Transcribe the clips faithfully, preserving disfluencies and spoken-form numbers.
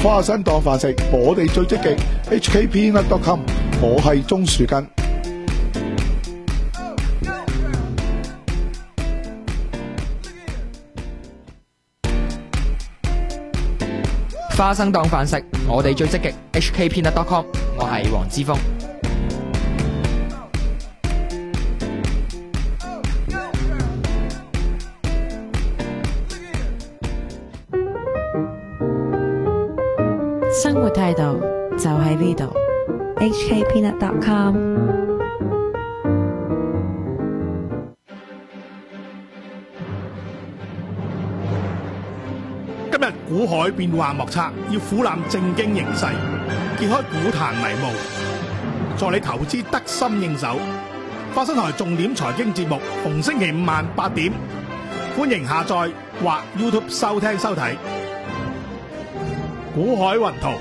花生當飯食，我哋最積極 H K Peanut dot com， 我係鍾樹根。 花生當飯食，我哋最積極 H K Peanut dot com， 我係黃之鋒。 生活態度就喺呢度 H K Peanut dot com。 今日股海變幻莫測，要俯瞰正經形勢，揭開股壇迷霧，助你投資得心應手。花生台重點財經節目，逢星期五晚八點，歡迎下載或 YouTube 收聽收睇。股海雲圖，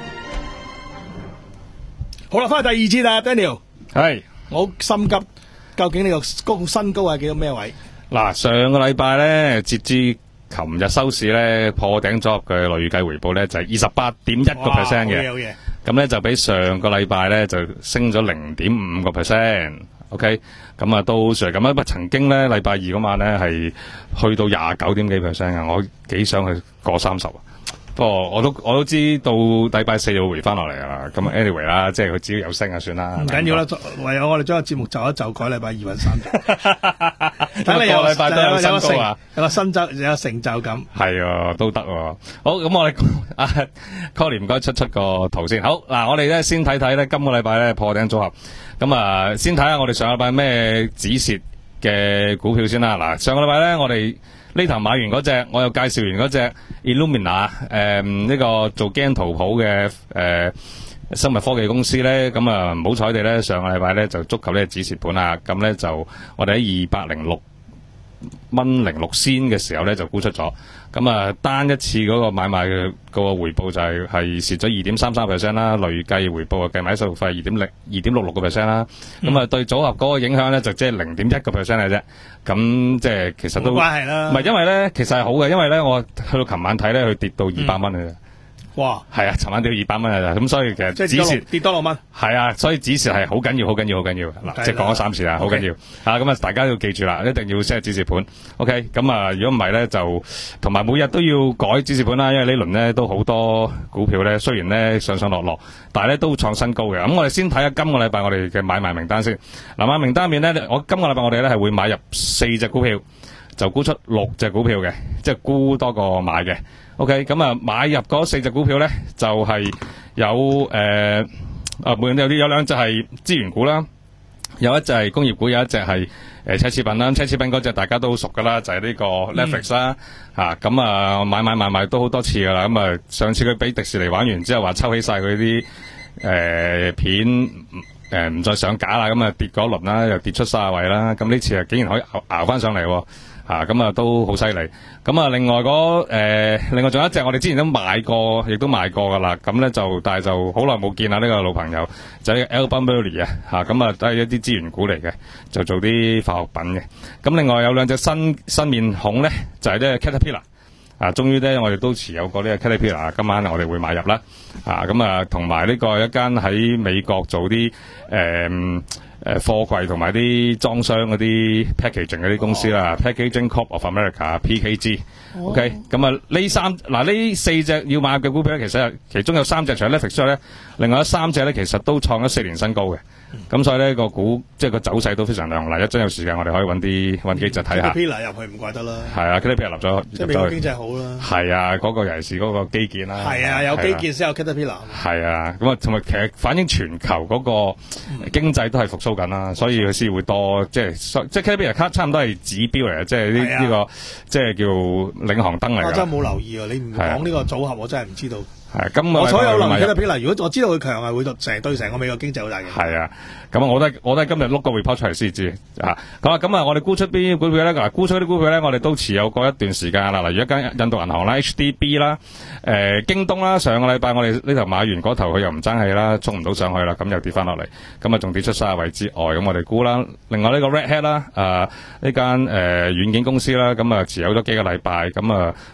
好啦，翻去第二節啦 ，Daniel， 係， 我好心急，究竟呢個高新高係幾多咩位？ 嗱，上個禮拜咧，截至琴日收市咧，破頂組合嘅累計回報咧就係二十八點一個 percent 嘅，咁咧就比上個禮拜咧就升咗零點五個 percent。OK， 咁啊都算係咁啊，不過曾經咧禮拜二嗰晚咧係去到廿九點幾 percent 嘅，我幾想去過三十啊。不過我都我都知道禮拜四就會回翻落嚟噶啦，咁 anyway 啦，即係佢只要有升就算啦。 唔緊要啦，唯有我哋將個節目就一就改禮拜二揾三。等你有禮拜都有新高啊，有個新就有成就感。 係啊，都得喎。好，咁我哋啊 Colin 唔該出出個圖先。好嗱，我哋咧先睇睇咧今個禮拜咧破頂組合。咁啊，先睇下我哋上個禮拜咩止蝕嘅股票先啦。嗱，上個禮拜咧我哋呢頭買完嗰隻，我又介紹完嗰隻 Illumina， 誒、呃、呢、這個做基因圖譜嘅誒生物科技公司咧，咁啊唔好彩地咧，上個禮拜咧就觸及呢個止蝕盤啦，咁咧就我哋喺二百零六蚊零六仙嘅時候咧就沽出咗，咁啊單一次嗰個買賣嘅個回報就係係蝕咗二點三三 percent 啦，累計回報啊計埋手續費二點零二點六六個 percent 啦，咁啊對組合嗰個影響咧就即係零點一個 percent 嘅啫，咁即係其實都唔關係啦， 唔係因為咧其實係好嘅，因為咧我去到琴晚睇咧佢跌到二百蚊嘅啫。 哇， 係啊，尋晚跌到二百蚊啊，咁所以其實止蝕跌多六蚊， 係啊，所以止蝕係好緊要，好緊要，好緊要嗱，即係講咗三次啦，好緊要啊，咁啊，大家要記住啦，一定要 set 止蝕盤 ，OK， 咁啊，如果唔係咧，就同埋每日都要改止蝕盤啦，因為呢輪咧都好多股票咧，雖然咧上上落落，但係咧都創新高嘅。咁我哋先睇下今個禮拜我哋嘅買賣名單先。嗱，買名單面咧，我今個禮拜我哋咧係會買入四隻股票，就沽出六隻股票嘅，即係沽多過買嘅。OK， 咁啊，買入嗰四隻股票咧，就係、是、有誒啊，每樣有啲有兩隻係資源股啦，有一隻係工業股，有一隻係誒奢侈品啦。奢侈品嗰隻大家都好熟噶啦，就係、是、呢個 Netflix 啦，吓咁啊，啊買買買買都好多次噶啦。咁啊，上次佢俾迪士尼玩完之後，話抽起晒佢啲誒片誒唔、呃、再上架啦，咁啊跌嗰輪啦，又跌出卅位啦。咁呢次啊，竟然可以熬熬翻上嚟。啊，咁啊都好犀利。咁啊，另外嗰誒、呃，另外仲有一隻我哋之前都買過，亦都賣過噶啦。咁咧就，但係就好耐冇見啦。呢、這個老朋友就係 Albemarle 啊，吓咁啊都係一啲資源股嚟嘅，就做啲化學品嘅。咁另外有兩隻新新面孔咧，就係、是、呢 Caterpillar 啊，終於咧我哋都持有過呢個 Caterpillar，今晚我哋會買入啦。啊，咁啊同埋呢個一間喺美國做啲誒。呃誒貨櫃同埋啲裝箱嗰啲 packaging 嗰啲公司啦、oh. ，Packaging Corp of America P K G，OK，、oh. 咁啊呢三嗱呢四隻要買嘅股票咧，其實其中有三隻除咗 Netflix 之外咧，另外有三隻咧其實都創咗四年新高嘅，咁、mm. 所以咧個股即係個走勢都非常亮麗。一陣有時間我哋可以揾啲揾幾隻睇下。 Caterpillar 入去唔怪得啦。係啊 Caterpillar 入咗， 即係美國經濟好啦。 係啊，嗰、那個尤其是嗰個基建啦。係啊，有基建先有 Caterpillar。 係啊，咁啊同埋其實反映全球嗰個經濟都係復甦緊啦，所以佢先會多即係即係 Caterpillar 差唔多係指標嚟嘅，即係呢呢個即係叫領航燈嚟嘅。 我真係冇留意啊！你唔講呢個組合，我真係唔知道。 係咁， 我所有留意 Caterpillar，如果我知道佢強係會成對成個美國經濟好大嘅。 係啊，咁我都係我都係今日碌個 report 出嚟先知啊。咁啊，咁啊，我哋沽出邊啲股票咧？嗱，沽出啲股票咧，我哋都持有過一段時間啦。例如一間印度銀行啦 ，H D B 啦，誒、呃，京東啦，上個禮拜我哋呢頭買完嗰頭佢又唔爭氣啦，衝唔到上去啦，咁又跌翻落嚟，咁啊仲跌出卅位之外，咁我哋沽啦。另外呢個 Red Hat 啦，誒呢間誒軟件公司啦，咁啊持有咗幾個禮拜，咁啊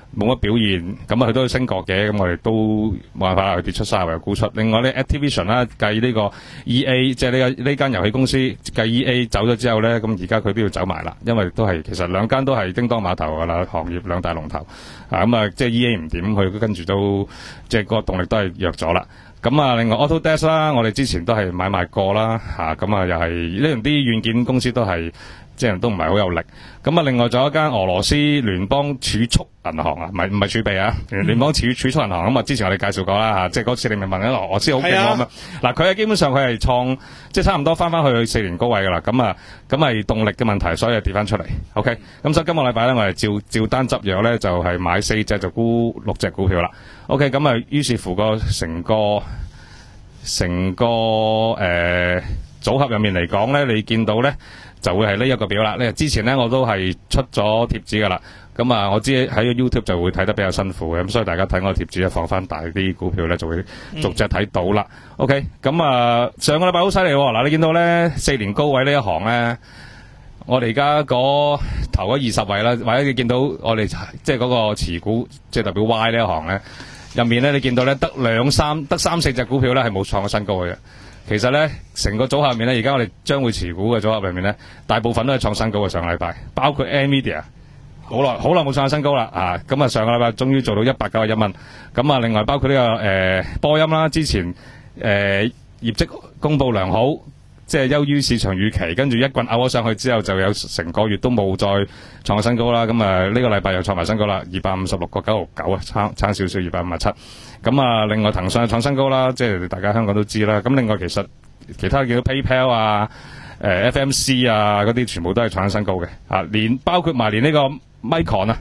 冇乜表現，咁啊佢都升過嘅，咁我哋都冇辦法啦，佢跌出三十位沽出。另外咧 Activision 啦，計呢個 E A， 即係呢個呢間遊戲公司計 E A 走咗之後咧，咁而家佢都要走埋啦，因為都係其實兩間都係叮當碼頭噶啦，行業兩大龍頭啊，咁啊即係 E A 唔掂，佢跟住都即係個動力都係弱咗啦。咁啊，另外 Autodesk 啦，我哋之前都係買賣過啦，嚇咁啊又係呢樣啲軟件公司都係。即係都唔係好有力，咁啊另外仲有一間俄羅斯聯邦儲蓄銀行啊，唔係唔係儲備啊，聯邦儲儲蓄銀行咁啊，之前我哋介紹過啦嚇，即係嗰次你咪問緊俄羅斯好勁喎咁啊，嗱佢係基本上佢係創即係差唔多翻翻去四年高位噶啦，咁啊咁係動力嘅問題，所以跌翻出嚟。OK，咁所以今個禮拜咧，我哋照照單執藥咧，就係買四隻就沽六隻股票啦。OK，咁啊於是乎個成個成個誒、呃、組合入面嚟講咧，你見到咧。就會係呢一個表啦。呢之前咧我都係出咗貼紙噶啦，咁啊我知喺 YouTube 就會睇得比較辛苦嘅，咁所以大家睇我貼紙咧放翻大啲股票咧就會逐隻睇到啦。嗯、OK，咁啊上個禮拜好犀利喎，嗱你見到咧四年高位呢一行咧，我哋而家嗰頭嗰二十位啦，或者你見到我哋即係嗰個持股即係代表 Y 呢一行咧，入面咧你見到咧得兩三得三四隻股票咧係冇創過新高嘅。其實咧，成個組合入面咧，而家我哋將會持股嘅組合入面咧，大部分都係創新高嘅上個禮拜，包括 Nvidia， 好耐好耐冇創過新高啦啊！咁啊，上個禮拜終於做到一百九十一蚊。咁啊，另外包括呢、這個誒、呃、波音啦，之前誒、呃、業績公佈良好，即係優於市場預期，跟住一棍拗咗上去之後，就有成個月都冇再創過新高啦。咁啊，呢、這個禮拜又創埋新高啦，二百五十六個九毫九啊，差差少少二百五十七。咁啊，另外騰訊創新高啦，即係大家香港都知啦。咁另外其實其他叫 PayPal 啊、誒、呃、F M C 啊嗰啲，全部都係創新高嘅。啊，連包括埋連呢個 Micron 啊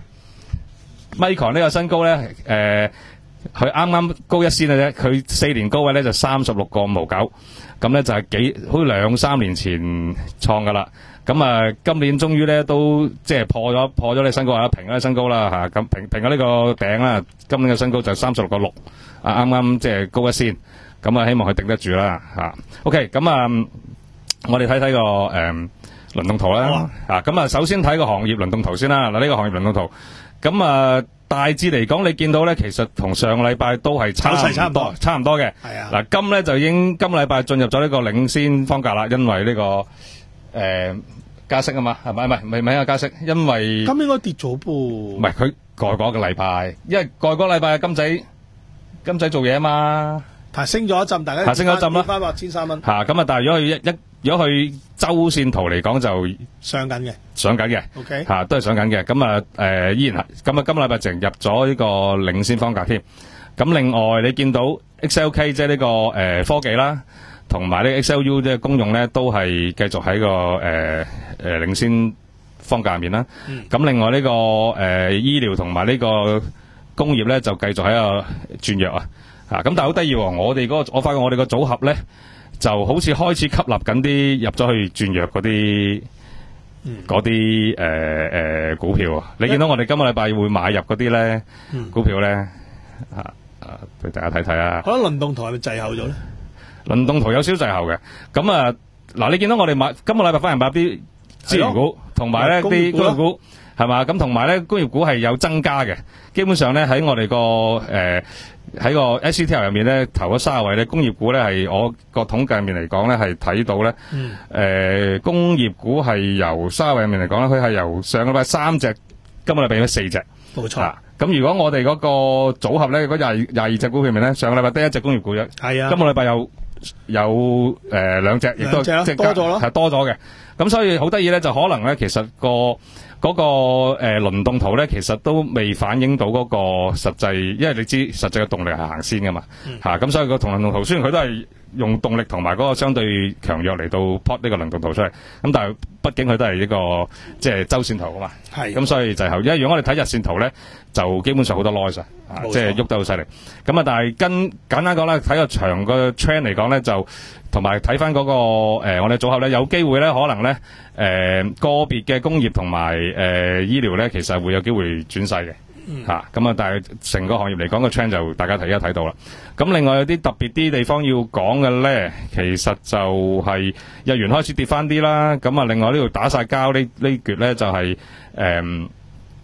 ，Micron 呢個新高咧，誒、呃，佢啱啱高一仙嘅啫，佢四年高位咧就三十六個五毫九，咁咧就係幾好似兩三年前創噶啦。咁啊，今年終於咧都即係破咗破咗呢新高啦，平咗呢新高啦嚇，咁平平咗呢個頂啦。今年嘅新高就三十六個六，啊啱啱即係高一仙，咁啊希望佢頂得住啦嚇。OK，咁啊，我哋睇睇個誒輪動圖啦嚇。咁啊，首先睇個行業輪動圖先啦。嗱，呢個行業輪動圖，咁啊大致嚟講，你見到咧，其實同上個禮拜都係差唔多，差唔多嘅。係啊。嗱，金咧就已經今個禮拜進入咗呢個領先方格啦，因為呢個誒。加息啊嘛，係咪？唔係唔係唔係加息，因為咁應該跌咗噃。唔係佢過嗰個禮拜，因為過嗰個禮拜金仔金仔做嘢啊嘛， 係升咗一陣，大家升咗一陣啦， 翻八千三蚊。 嚇咁啊！但係如果佢一一如果佢周線圖嚟講就上緊嘅， 上緊嘅。 OK 嚇都係上緊嘅。咁啊誒依然係咁啊！今個禮拜淨入咗呢個領先方格添。咁另外你見到 X L K 即係呢個誒科技啦。同埋呢 X L U 即係公用咧，都係繼續喺個誒誒、呃呃、領先方格入面啦。咁、嗯、另外呢、這個誒、呃、醫療同埋呢個工業咧，就繼續喺度轉弱啊。嚇咁但係好得意喎，我哋嗰、那個我發覺我哋個組合咧，就好似開始吸納緊啲入咗去轉弱嗰啲嗰啲誒誒股票啊。你見到我哋今個禮拜會買入嗰啲咧股票咧嚇啊，俾大家睇睇啊。 可能輪動圖係咪滯後咗咧？ 輪動圖有少少滯後嘅，咁啊嗱，你見到我哋買今個禮拜翻嚟買啲資源股，同埋咧啲工業股係嘛，咁同埋咧工業股係有增加嘅。基本上咧喺我哋個誒喺個 S C T L 入面咧，頭嗰三十位咧工業股咧係我個統計入面嚟講咧係睇到咧，誒、嗯呃、工業股係由三十位入面嚟講咧，佢係由上個禮拜三隻，今個禮拜變咗四隻，冇錯。咁、啊、如果我哋嗰個組合咧，嗰廿廿二隻股票入面咧，上個禮拜得一隻工業股啫，係啊，今個禮拜有。有誒兩隻，亦都即係多咗咯，係多咗嘅。咁所以好得意咧，就可能咧，其實個嗰個誒輪動圖咧，其實都未反映到嗰個實際，因為你知實際嘅動力係行先噶嘛，嚇、嗯。咁、啊、所以個同輪動圖雖然佢都係用動力同埋嗰個相對強弱嚟到 plot 呢個輪動圖出嚟，咁但係畢竟佢都係一個即係周線圖啊嘛。係。咁所以就係，因為如果我哋睇日線圖咧，就基本上好多 noise 啊，即係喐得好犀利。咁啊，但係跟簡單講咧，睇個長個 trend 嚟講咧，就同埋睇翻嗰個誒、呃、我哋組合咧，有機會咧，可能咧誒、呃、個別嘅工業同埋誒醫療咧，其實會有機會轉勢嘅。吓咁啊！但係成個行業嚟講個 trend 就大家睇一睇到啦。咁另外有啲特別啲地方要講嘅咧，其實就係日元開始跌翻啲啦。咁啊，另外呢度打晒交呢呢橛咧就係、是、誒、嗯，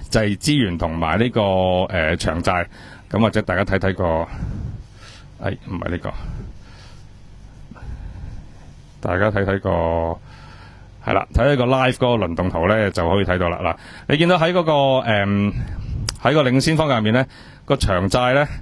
際資源同埋呢個誒、呃、長債，咁或者大家睇睇個，誒唔係呢個，大家睇睇個係啦，睇睇個 live 嗰個輪動圖咧就可以睇到啦。嗱，你見到喺嗰、那個誒喺、呃、個領先方向入面咧，個長債咧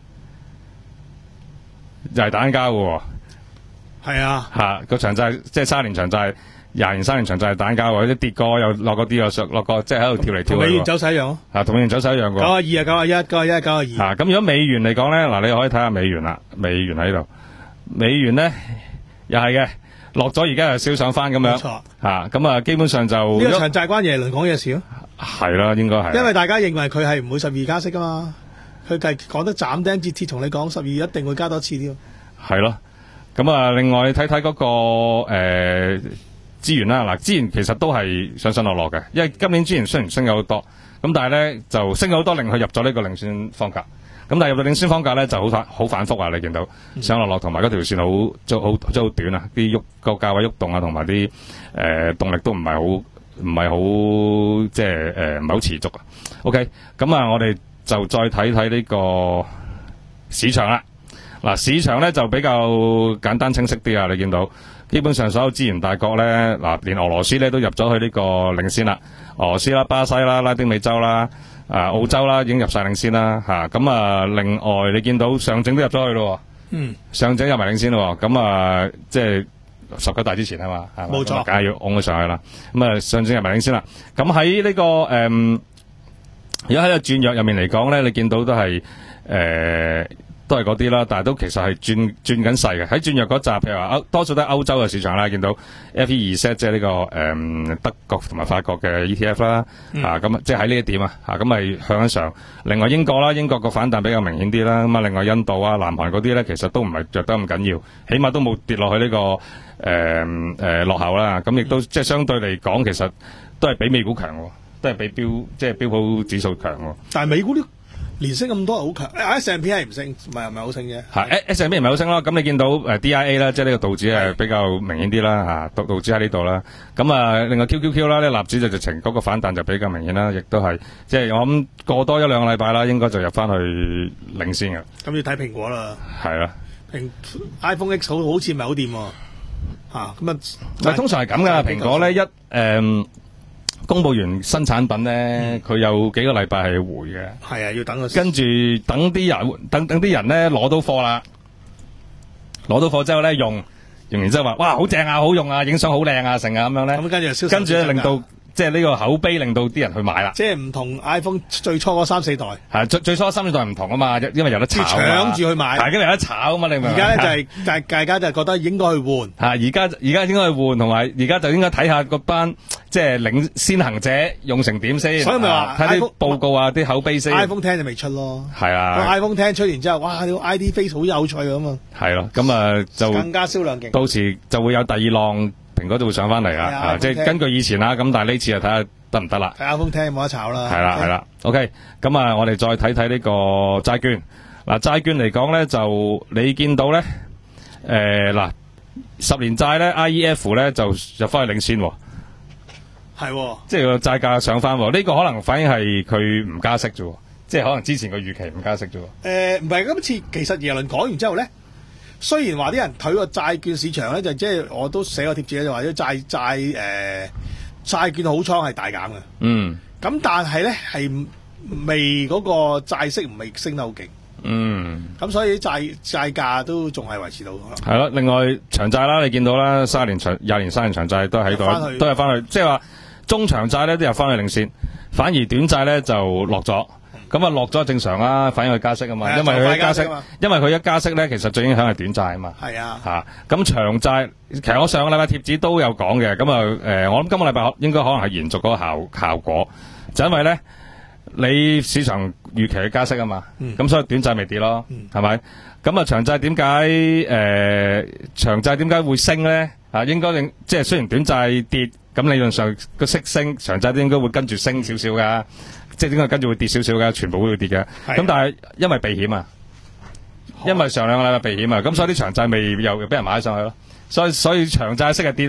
就係打緊交嘅喎。 係啊， 嚇個長債即係三年長債。廿年、三年長債係打交喎，啲跌過又落嗰啲又上落過，即係喺度跳嚟跳去。 美元走勢一樣咯。 啊，同美元走勢一樣喎。 九啊二啊，九啊一，九啊一，九啊二。 啊，咁如果美元嚟講咧，嗱，你可以睇下美元啦，美元喺度，美元咧又係嘅，落咗而家又少上翻咁樣。 冇錯。 嚇，咁啊，基本上就呢個長債關耶倫講嘢事咯。 係啦，應該係。 因為大家認為佢係唔會十二加息噶嘛，佢係講得斬釘截鐵同你講十二一定會加多次添。係咯，咁啊，另外你睇睇嗰個誒。資源啦，嗱，資源其實都係上上落落嘅，因為今年資源雖然升咗好多，咁但係咧就升咗好多，令佢入咗呢個領先方格。咁但係入到領先方格咧就好反好反覆啊！你見到上落落同埋嗰條線好即係好即係好短啊，啲喐個價位喐動啊，同埋啲誒動力都唔係好唔係好即係誒唔係好持續啊。OK，咁啊，我哋就再睇睇呢個市場啦。嗱，市場咧就比較簡單清晰啲啊，你見到。基本上所有資源大國咧，嗱，連俄羅斯咧都入咗去呢個領先啦。俄羅斯啦、巴西啦、拉丁美洲啦、啊澳洲啦，已經入晒領先啦嚇。咁啊，另外你見到上證都入咗去咯。嗯，上證入埋領先咯。咁啊，即係十九大之前啊嘛，係嘛？冇錯，梗係要拱佢上去啦。咁啊，上證入埋領先啦。咁喺呢個誒，而家喺個轉弱入面嚟講咧，你見到都係誒。呃都係嗰啲啦，但係都其實係轉轉緊勢嘅。喺轉弱嗰集，譬如話歐多數都係歐洲嘅市場啦，見到 F E 二 set 即係呢個誒、嗯、德國同埋法國嘅 E T F 啦，嗯、啊咁即係喺呢一點啊，啊咁咪向緊上。另外英國啦，英國個反彈比較明顯啲啦。咁啊，另外印度啊、南韓嗰啲咧，其實都唔係弱得咁緊要，起碼都冇跌落去呢、這個誒誒、呃呃、落後啦。咁亦都即係相對嚟講，其實都係比美股強喎，都係比標即係標普指數強喎。 但係美股啲連升咁多係好強 ，S and P 係唔升，唔係唔係好升啫。 係 S and P 唔係好升咯。咁你見到誒 D I A 啦，即係呢個道指係比較明顯啲啦嚇，道道指喺呢度啦。咁啊，另外 Q Q Q 啦，呢納指就直情嗰個反彈就比較明顯啦，亦都係即係我諗過多一兩個禮拜啦，應該就入翻去領先嘅。 咁要睇蘋果啦。係啦， 蘋 iPhone X 好好似唔係好掂喎嚇。咁啊， 但通常係咁噶，蘋果咧一誒。嗯公佈完新產品咧，佢、嗯、有幾個禮拜係回嘅。係啊，要等佢。跟住等啲人，等等啲人咧攞到貨啦，攞到貨之後咧用，用完之後話哇好正啊，好用啊，影相好靚啊，成啊咁樣咧。咁跟住就銷售。跟住咧令到即係呢個口碑令到啲人去買啦。即係唔同 iPhone 最初嗰三四代。係最最初三四代唔同啊嘛，因為有得炒啊嘛。搶住去買。係因為有得炒啊嘛，你明唔明？而家咧就係、是、大大家就覺得應該去換。係而家而家應該去換，同埋而家就應該睇下嗰班。即係領先行者用成點先，所以咪話睇啲報告啊，啲口碑先。iPhone X就未出咯，係啊。iPhone X出完之後，哇！個 I D Face 好有趣咁啊。係咯，咁啊就更加銷量勁。到時就會有第二浪，蘋果就會上翻嚟啦。啊，即係根據以前啦，咁但係呢次就睇下得唔得啦。iPhone X冇得炒啦。係啦，係啦。OK，咁啊，我哋再睇睇呢個債券。嗱，債券嚟講咧，就你見到咧，誒嗱，十年債咧 I E F 咧就入翻去領先。係、哦，即係個債價上翻，呢、這個可能反映係佢唔加息啫，即係可能之前個預期唔加息啫。誒、呃，唔係今次其實耶倫講完之後咧，雖然話啲人睇個債券市場咧，就即係我都寫個貼紙就話啲債債誒債券好倉係大減嘅。嗯，咁但係咧係未嗰個債息唔係升得好勁。嗯，咁所以債債價都仲係維持到。係咯，另外長債啦，你見到啦，三年長、廿年、三年長債都喺度，都係翻去，即係話。中長債咧都入翻去領先，反而短債咧就落咗。咁啊落咗正常啦，反映佢加息啊嘛。因為佢一加息，因為佢一加息咧，其實最影響係短債啊嘛。係啊。嚇、啊，咁長債其實我上個禮拜貼紙都有講嘅。咁啊誒，我諗今個禮拜應該可能係延續嗰個效效果，就因為咧你市場預期嘅加息啊嘛。咁、嗯、所以短債未跌咯，係、嗯、咪？咁啊長債點解誒長債點解會升咧？啊，應該令即係雖然短債跌。咁理論上個息升，長債都應該會跟住升少少噶，即係應該跟住會跌少少噶，全部都會跌嘅。咁但係因為避險啊，因為上兩個禮拜避險啊，咁所以啲長債未又俾人買上去咯。所以所以長債息係跌咯，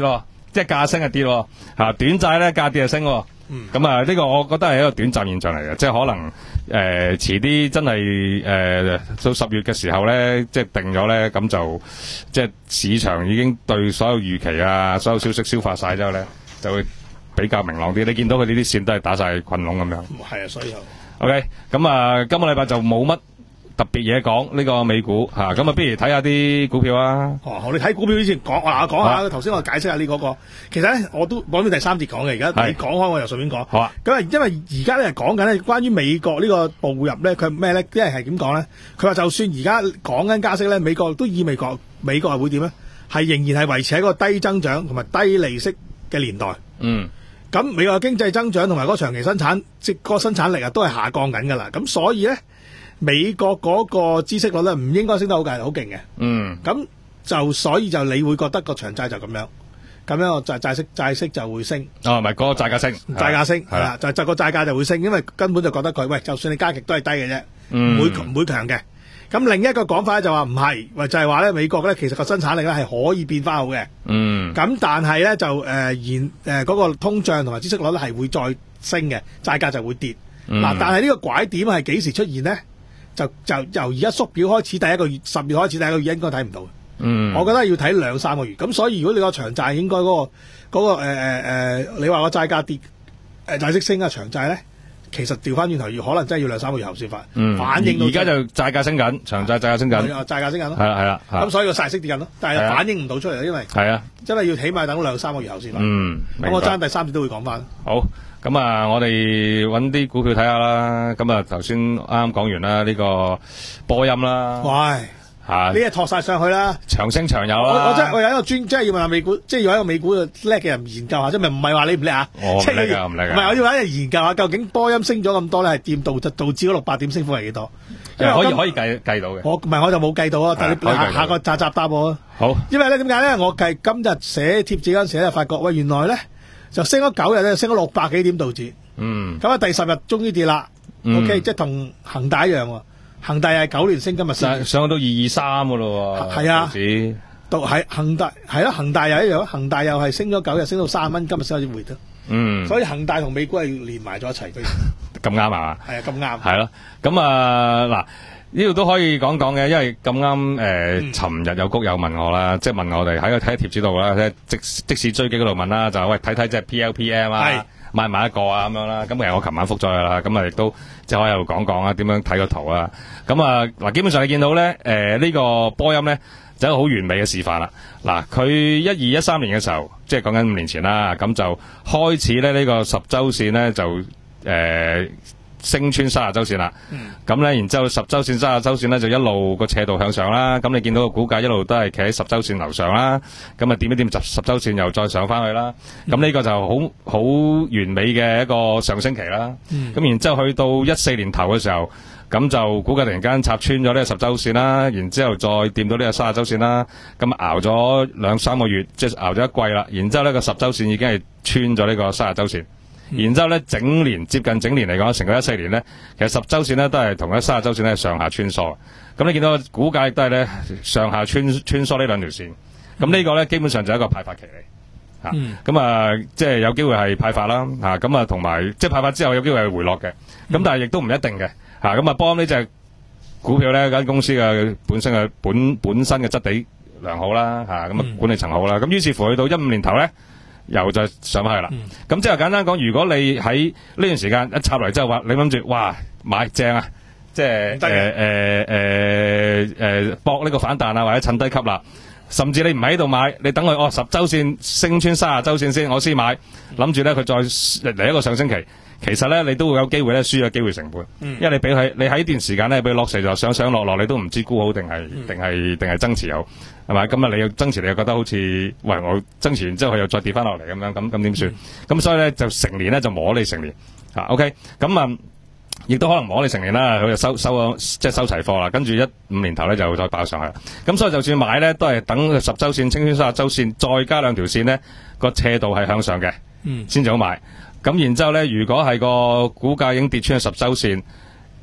即係價升係跌喎，嚇短債咧價跌係升喎。咁啊，呢個我覺得係一個短暫現象嚟嘅，即係可能誒、呃、遲啲真係誒、呃、到十月嘅時候咧，即係定咗咧，咁就即係市場已經對所有預期啊、所有消息消化晒之後咧，就會比較明朗啲。你見到佢呢啲線都係打晒困籠咁樣。 係啊，所以 OK， 咁啊，今個禮拜就冇乜特別嘢講呢個美股嚇，咁啊，不如睇下啲股票啊。 哦，我哋睇股票之前講，我講下頭先我解釋下呢、這、嗰個。其實咧，我都講到第三節講嘅，而家你講開我又順便講。好啊。咁啊，因為而家咧講緊咧關於美國呢個步入咧，佢咩咧？即係係點講咧？佢話就算而家講緊加息咧，美國都意味過美國係會點咧？係仍然係維持喺個低增長同埋低利息嘅年代。嗯。咁美國嘅經濟增長同埋嗰個長期生產即係個生產力啊，都係下降緊㗎啦。咁所以咧。美國嗰個孳息率咧唔應該升得好勁，好勁嘅。嗯，咁就所以就你會覺得個長債就咁樣，咁樣個債債息債息就會升。哦，唔係嗰個債價升，債價升係啦，就就個債價就會升，因為根本就覺得佢喂，就算你加極都係低嘅啫，唔會唔會強嘅。咁另一個講法咧就話唔係，喂就係話咧美國咧其實個生產力咧係可以變翻好嘅。嗯，咁但係咧就誒現誒嗰個通脹同埋孳息率咧係會再升嘅，債價就會跌。嗱，但係呢個拐點係幾時出現咧？就就由而家縮表開始，第一個月十月開始第一個月應該睇唔到。嗯，我覺得要睇兩三個月。咁所以如果你個長債應該嗰、嗰個嗰、嗰個誒誒誒，你話個債價跌，誒、呃、債息升啊，長債咧，其實調翻轉頭要可能真係要兩三個月後先發、嗯、反應到。而家就債價升緊，長債債價升緊，債價升緊咯。係啦係啦，咁所以個債息跌緊咯，但係反應唔到出嚟，因為係啊，真係要起碼等兩三個月後先發。嗯，咁我爭第三節都會講翻。好。咁啊，我哋揾啲股票睇下啦。咁啊，頭先啱啱講完啦，呢個波音啦，喂，吓呢啲托晒上去啦，長升長有啦。我我真係我有一個專，即係要問下美股，即係要喺一個美股叻嘅人研究下，即係唔係話你唔叻啊？我唔叻噶，唔叻噶。唔係，我要揾人研究下，究竟波音升咗咁多咧，係掂導導致嗰六百點升幅係幾多？因為可以可以計計到嘅。我唔係我就冇計到啊，但係你下下個集集答我啊。好，因為咧點解咧？我計今日寫貼紙嗰陣時咧，發覺喂原來咧。就升咗九日咧，升咗六百幾點道指。嗯，咁啊第十日終於跌啦。嗯、OK， 即係同恒大一樣喎。恒大係九年升，今日升上到二二三噶咯。係啊，道指到係恒大係咯，恒大又一樣，恒大又係升咗九日，升到三十蚊，今日先開始回得。嗯，所以恒大同美股係連埋咗一齊。咁啱啊嘛？係啊，咁啱。係咯，咁啊嗱。呢度都可以講講嘅，因為咁啱誒，尋、呃、日有谷友問我啦，即係問我哋喺個睇貼紙度啦，即即使追擊嗰度問啦，就喂睇睇隻 P L P M 啊，買唔買一個啊咁樣啦。咁其實我琴晚覆咗佢啦，咁啊亦都即係我又講講啊，點樣睇個圖啊。咁啊嗱，基本上你見到咧，誒、呃、呢、這個波音咧就一個好完美嘅示範啦。嗱，佢一二一三年嘅時候，即係講緊五年前啦，咁就開始咧呢、這個十周線咧就誒。呃升穿三十周線啦，咁、嗯、咧，然之後十周線、三十周線咧就一路個斜度向上啦。咁你見到個股價一路都係企喺十周線樓上啦。咁啊，點一點十十周線又再上翻去啦。咁、嗯、呢個就好好完美嘅一個上升期啦。咁、嗯、然之後去到一四年頭嘅時候，咁就股價突然間插穿咗呢個十周線啦。然之後再掂到呢個三十周線啦。咁熬咗兩三個月，即係熬咗一季啦。然之後呢個十周線已經係穿咗呢個三十周線。然之後咧，整年接近整年嚟講，成個一四年咧，其實十周線咧都係同一三十周線咧上下穿梭。咁你見到股價亦都係咧上下穿穿梭呢兩條線。咁呢個咧基本上就係一個派發期嚟。嚇、嗯，咁啊，即係有機會係派發啦。嚇，咁啊同埋即係派發之後有機會係回落嘅。咁、嗯、但係亦都唔一定嘅。嚇，咁啊幫呢隻股票咧間公司嘅本身嘅本本身嘅質地良好啦。嚇，咁啊管理層好啦。咁、嗯、於是乎去到一五年頭咧。又再上翻去啦，咁、嗯、即係簡單講，如果你喺呢段時間一插嚟之後話，你諗住哇買正啊，即係誒誒誒誒搏呢個反彈啊，或者趁低吸啦，甚至你唔喺度買，你等佢哦十周線升穿三十周線先，我先買，諗住咧佢再嚟一個上升期，其實咧你都會有機會咧輸咗機會成本，嗯、因為你俾佢你喺呢段時間咧俾佢落成就上上落落，你都唔知沽好定係定係定係增持有。係咪？今日你要增持，你又覺得好似喂我增持完之後佢又再跌翻落嚟咁樣，咁咁點算？咁、嗯、所以咧就成年咧就摸你成年嚇、啊、OK。咁啊，亦都可能摸你成年啦，佢就收收咗即係收齊貨啦。跟住一五年頭咧就再爆上去。咁所以就算買咧，都係等十周線、清穿三十周線，再加兩條線咧，個斜度係向上嘅，嗯，先至好買。咁然之後咧，如果係個股價已經跌穿咗十周線，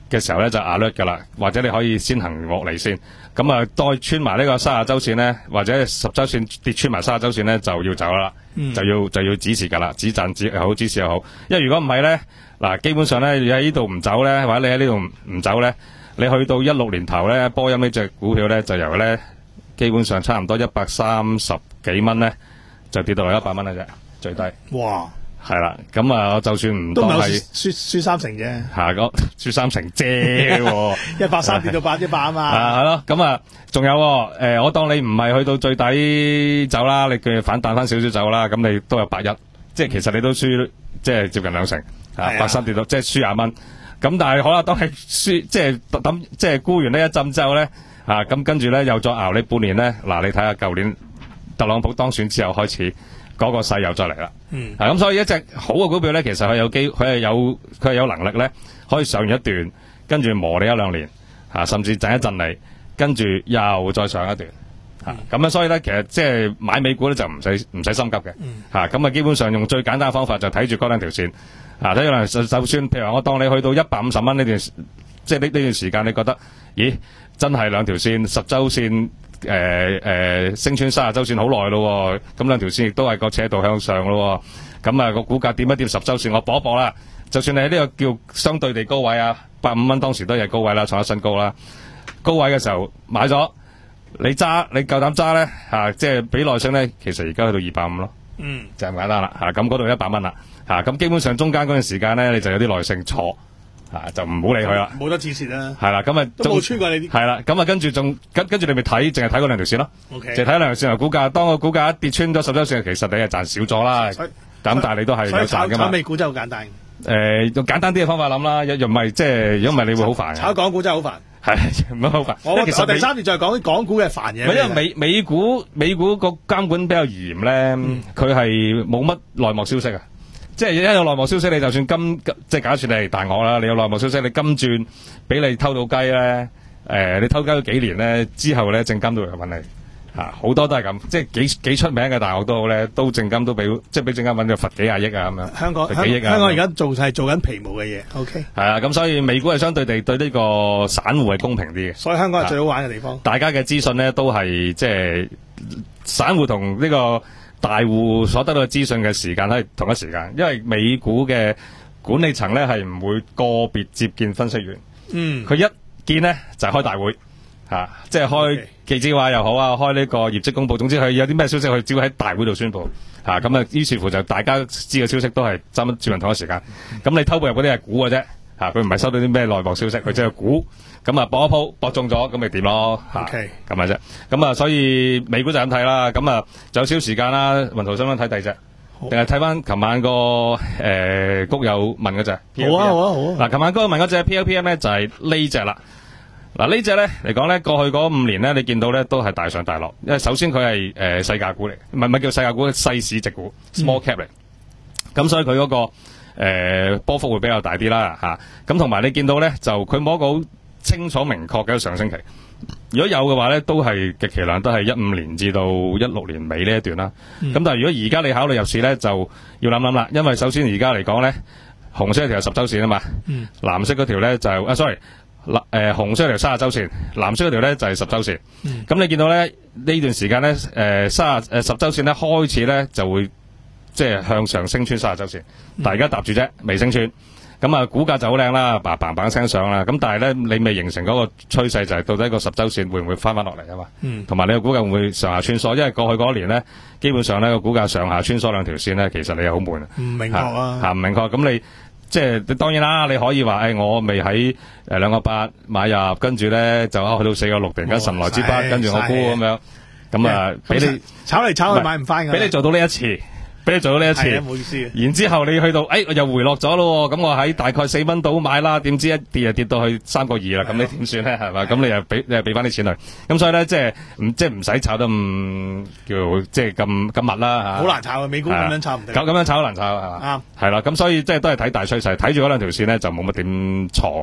嘅時候咧就 alert 噶啦，或者你可以先行落嚟先。咁啊，再穿埋呢個三十周線咧，或者十周線跌穿埋三十周線咧，就要走啦、嗯，就要就要指示噶啦，指陣指又好，指示又好。因為如果唔係咧，嗱，基本上咧你喺呢度唔走咧，或者你喺呢度唔走咧，你去到一六年頭咧，波音呢隻股票咧就由咧基本上差唔多一百三十幾蚊咧，就跌到嚟一百蚊啦啫，最低。 哇！係啦，咁啊，就算唔當係輸輸三成啫， 係個輸三成啫， 一百三跌到八一百啊嘛， 啊係咯，咁啊，仲有誒、呃，我當你唔係去到最底走啦，你佢反彈翻少少走啦，咁你都有八一，即係其實你都輸，即係接近兩成，啊八三跌到即係輸廿蚊，咁但係好啦，當係輸即係等即係沽完呢一陣之後咧，啊咁跟住咧又再熬你半年咧，嗱、啊、你睇下舊年特朗普當選之後開始。嗰、那個勢又再嚟啦，嗯，咁、啊、所以一隻好嘅股票咧，其實佢有機，佢係有佢係有能力咧，可以上完一段，跟住磨你一兩年，啊，甚至震一震你，跟住又再上一段，嚇、嗯，咁啊，所以咧，其實即係買美股咧就唔使唔使心急嘅，嚇、嗯，咁啊，基本上用最簡單嘅方法就睇住嗰兩條線，啊，睇住就就算譬如話我當你去到一百五十蚊呢段，即係呢呢段時間，你覺得，咦，真係兩條線十週線。誒、呃、誒、呃，升穿三十周線好耐咯，咁兩條線亦都係個斜度向上咯，咁啊個股價點一點十周線，我搏一搏啦。就算你喺呢個叫相對地高位啊，百五蚊當時都係高位啦，創咗新高啦。高位嘅時候買咗，你揸你夠膽揸咧吓，即係俾耐性咧，其實而家去到二百五咯，嗯，就咁簡單啦吓，咁嗰度一百蚊啦吓，咁基本上中間嗰段時間咧，你就有啲耐性坐。啊，就唔好理佢啦， 冇得止蝕啦。 係啦，咁啊都冇穿過你啲。係啦，咁啊跟住仲跟跟住你咪睇，淨係睇嗰兩條線咯。O K，淨係睇兩條線頭股價。當個股價一跌穿咗十周線，其實你係賺少咗啦。咁但係你都係有賺噶嘛。 炒美股真係好簡單。 誒、呃，用簡單啲嘅方法諗啦，又唔係即係，如果唔係你會好煩。 炒港股真係好煩。係， 唔好好煩。 我其實我第三段再講啲港股嘅煩嘢。 因為美美股美股個監管比較嚴咧，佢係冇乜內幕消息啊。即係一有內幕消息，你就算今即係假設你係大鱷啦，你有內幕消息，你金轉俾你偷到雞咧，誒、呃，你偷雞咗幾年咧，之後咧證監都會揾你，吓好多都係咁，即係幾幾出名嘅大鱷都好咧，都證監都俾即係俾證監揾咗罰幾廿億啊咁樣。香港幾億啊？香港而家做係做緊皮毛嘅嘢 ，OK。係啊，咁所以美股係相對地對呢個散戶係公平啲嘅。所以香港係最好玩嘅地方。大家嘅資訊咧都係即係散戶同呢個。大戶所得到嘅資訊嘅時間係同一時間，因為美股嘅管理層咧係唔會個別接見分析員，嗯，佢一見咧就係開大會，吓、啊，即係開記者會又好啊，開呢個業績公佈，總之佢有啲咩消息，佢只會喺大會度宣佈，吓，咁啊，於是乎就大家知嘅消息都係差唔多接近同一時間，咁、嗯、你偷步入嗰啲係估嘅啫，吓、啊，佢唔係收到啲咩內幕消息，佢只係估。咁啊，搏一鋪，搏中咗，咁咪點咯？吓，咁咪啫。咁啊，所以美股就咁睇啦。咁啊，仲有少少時間啦。雲圖想唔想睇第二隻？定係睇翻琴晚個誒谷友問嗰隻？好啊，好啊，好啊。嗱，琴晚谷友問嗰隻 P L P M 咧就係呢隻啦。嗱，呢隻咧嚟講咧，過去嗰五年咧，你見到咧都係大上大落。因為首先佢係誒細價股嚟，唔係唔係叫細價股，細市值股 （small cap） 嚟。咁、嗯、所以佢嗰、那個誒、呃、波幅會比較大啲啦。吓、啊，咁同埋你見到咧，就佢冇一個好清楚明確嘅一個上升期，如果有嘅話咧，都係極其量都係一五年至到一六年尾呢一段啦。咁、嗯、但係如果而家你考慮入市咧，就要諗諗啦。因為首先而家嚟講咧，紅色嗰條係十周線啊嘛，嗯、藍色嗰條咧就啊 sorry，誒、呃、紅色嗰條三十周線，藍色嗰條咧就係十周線。咁、嗯、你見到咧呢段時間咧誒三十誒十周線咧開始咧就會即係向上升穿三十周線，大家搭住啫，未升穿。咁啊，股價就好靚啦，嘭嘭嘭聲上啦。咁但係咧，你未形成嗰個趨勢，就係到底個十周線會唔會翻翻落嚟啊嘛？嗯。同埋你個股價會唔會上下穿梭？因為過去嗰一年咧，基本上咧個股價上下穿梭兩條線咧，其實你又好悶啊。唔明確啊。吓唔明確。咁你即係當然啦，你可以話誒、哎，我未喺誒兩個八買入，跟住咧就去到四個六，突然間神來之筆，跟住我沽咁樣。咁啊，俾你炒嚟炒去買唔翻㗎。俾你做到呢一次。俾你做到呢一次，係啊，冇意思。然之後你去到，誒，我又回落咗咯，咁我喺大概四蚊度買啦，點知一跌就跌到去三個二啦，咁你點算咧？係嘛？咁你又俾你又俾翻啲錢佢，咁所以咧，即係唔即係唔使炒得咁叫即係咁咁密啦吓。好難炒啊，美股咁樣炒唔得。咁咁樣炒好難炒係嘛？啱。係啦，咁所以即係都係睇大趨勢，睇住嗰兩條線咧就冇乜點錯噶啦。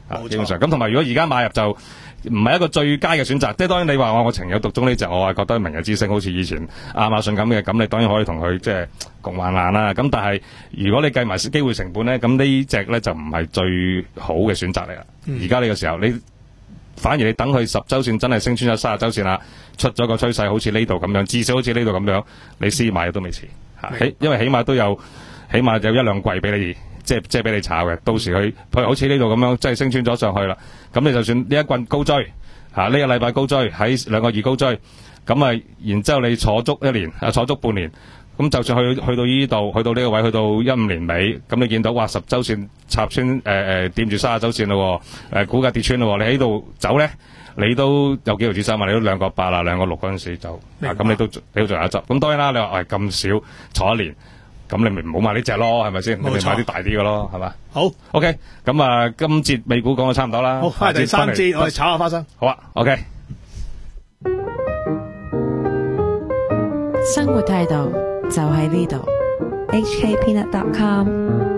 啊冇錯基本上咁同埋如果而家買入就唔係一個最佳嘅選擇，即係當然你話我我情有獨鍾呢隻，我係覺得明日之星好似以前亞馬遜咁嘅，咁你當然可以同佢即係共患難啦。咁但係如果你計埋機會成本咧，咁呢隻咧就唔係最好嘅選擇嚟啦。而家呢個時候你反而你等佢十周線真係升穿咗三十周線啦，出咗個趨勢好似呢度咁樣，至少好似呢度咁樣，你先買都未遲嚇。起因為起碼都有起碼有一兩季俾你。即係即係俾你炒嘅，到時佢譬如好似呢度咁樣，即係升穿咗上去啦。咁你就算呢一棍高追嚇，呢、這個禮拜高追喺兩個二高追，咁啊，然之後你坐足一年啊，坐足半年，咁就算去去到呢度，去到呢個位，去到一五年尾，咁你見到哇十週線插穿誒誒掂住三十週線咯，誒、呃、股價跌穿咯，你喺度走咧，你都有幾毫子收嘛？你都兩個八啦，兩個六嗰陣時就啊，咁你都你都仲有一執。咁當然啦，你話係咁少坐一年。咁你咪唔好買呢隻咯，係咪先？你咪買啲大啲嘅咯，係嘛？ 好 ，OK。咁啊，今節美股講到差唔多啦。 好，翻嚟第三節，我哋炒下花生。 好啊 ，OK。 生活態度就喺呢度，H K Peanut dot com。